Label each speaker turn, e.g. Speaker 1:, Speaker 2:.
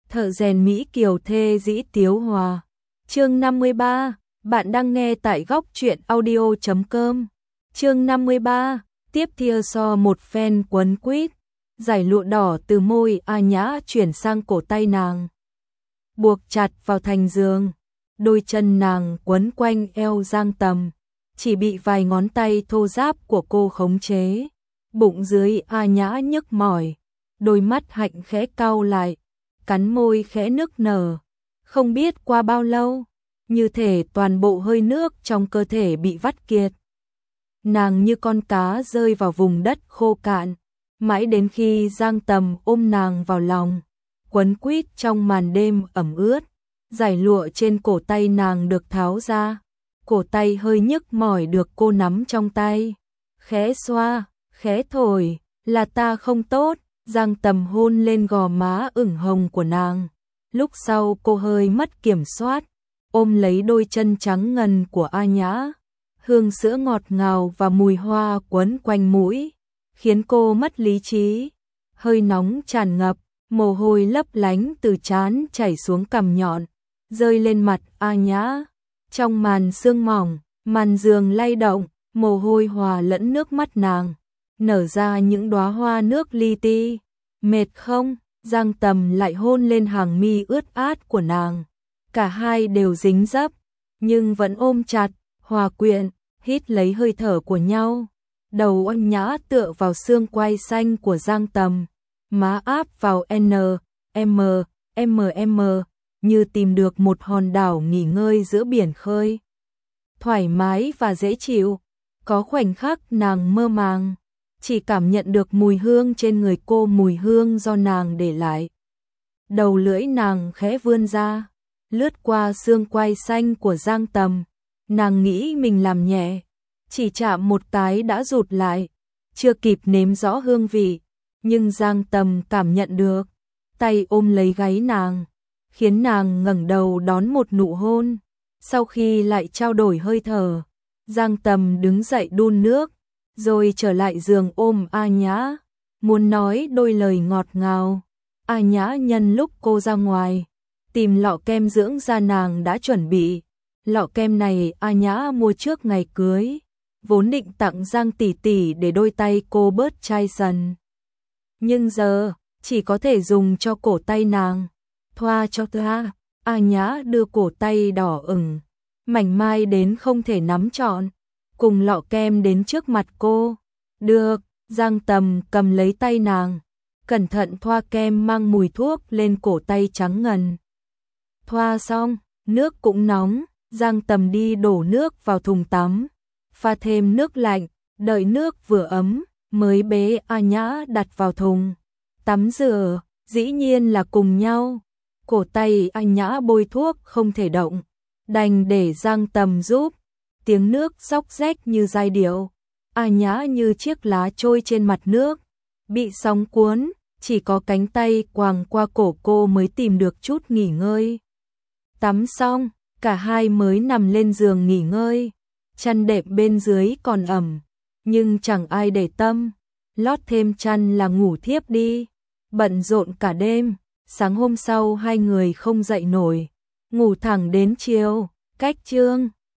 Speaker 1: Thợ rèn Mỹ Kiều thê dĩ tiếu hòa. Chương 53, bạn đang nghe tại góc truyện audio.com. Chương 53, tiếp theo so một phen quấn quýt, giải lụa đỏ từ môi A Nhã chuyển sang cổ tay nàng, buộc chặt vào thành giường. Đôi chân nàng quấn quanh eo Giang Tầm, chỉ bị vài ngón tay thô ráp của cô khống chế. Bụng dưới A Nhã nhức mỏi, đôi mắt hạnh khẽ cau lại, cắn môi khẽ nức nở. Không biết qua bao lâu, như thể toàn bộ hơi nước trong cơ thể bị vắt kiệt. Nàng như con cá rơi vào vùng đất khô cạn, mãi đến khi Giang Tầm ôm nàng vào lòng, quấn quýt trong màn đêm ẩm ướt, giải lụa trên cổ tay nàng được tháo ra. Cổ tay hơi nhức mỏi được cô nắm trong tay, khẽ xoa, khẽ thổi. Là ta không tốt. Giang Tầm hôn lên gò má ửng hồng của nàng. Lúc sau cô hơi mất kiểm soát, ôm lấy đôi chân trắng ngần của A Nhã. Hương sữa ngọt ngào và mùi hoa quấn quanh mũi, khiến cô mất lý trí. Hơi nóng tràn ngập, mồ hôi lấp lánh từ trán chảy xuống cằm nhọn, rơi lên mặt A Nhã. Trong màn sương mỏng, màn giường lay động, mồ hôi hòa lẫn nước mắt nàng, nở ra những đóa hoa nước li ti. Mệt không? Giang Tầm lại hôn lên hàng mi ướt át của nàng. Cả hai đều dính dấp, nhưng vẫn ôm chặt, hòa quyện, hít lấy hơi thở của nhau. Đầu A Nhã tựa vào xương quai xanh của Giang Tầm, má áp vào NMMM, như tìm được một hòn đảo nghỉ ngơi giữa biển khơi. Thoải mái và dễ chịu. Có khoảnh khắc nàng mơ màng, chỉ cảm nhận được mùi hương trên người cô, mùi hương do nàng để lại. Đầu lưỡi nàng khẽ vươn ra, lướt qua xương quai xanh của Giang Tầm. Nàng nghĩ mình làm nhẹ, chỉ chạm một cái đã rụt lại, chưa kịp nếm rõ hương vị, nhưng Giang Tầm cảm nhận được, tay ôm lấy gáy nàng, khiến nàng ngẩng đầu đón một nụ hôn. Sau khi lại trao đổi hơi thở, Giang Tầm đứng dậy đun nước, rồi trở lại giường ôm A Nhã, muốn nói đôi lời ngọt ngào. A Nhã nhân lúc cô ra ngoài, tìm lọ kem dưỡng da nàng đã chuẩn bị. Lọ kem này A Nhã mua trước ngày cưới, vốn định tặng Giang tỷ tỷ để đôi tay cô bớt chai sần. Nhưng giờ, chỉ có thể dùng cho cổ tay nàng. Thoa cho thoa, A Nhã đưa cổ tay đỏ ửng, mảnh mai đến không thể nắm trọn, cùng lọ kem đến trước mặt cô. Được, Giang Tầm cầm lấy tay nàng, cẩn thận thoa kem mang mùi thuốc lên cổ tay trắng ngần. Thoa xong, nước cũng nóng, Giang Tầm đi đổ nước vào thùng tắm, pha thêm nước lạnh, đợi nước vừa ấm, mới bế A Nhã đặt vào thùng tắm rửa. Dĩ nhiên là cùng nhau. Cổ tay A Nhã bôi thuốc không thể động, đành để Giang Tầm giúp. Tiếng nước róc rách như giai điệu. A Nhã như chiếc lá trôi trên mặt nước, bị sóng cuốn, chỉ có cánh tay quàng qua cổ cô mới tìm được chút nghỉ ngơi. Tắm xong, cả hai mới nằm lên giường nghỉ ngơi. Chăn đệm bên dưới còn ẩm, nhưng chẳng ai để tâm. Lót thêm chăn là ngủ thiếp đi. Bận rộn cả đêm, sáng hôm sau hai người không dậy nổi, ngủ thẳng đến chiều. Cách chương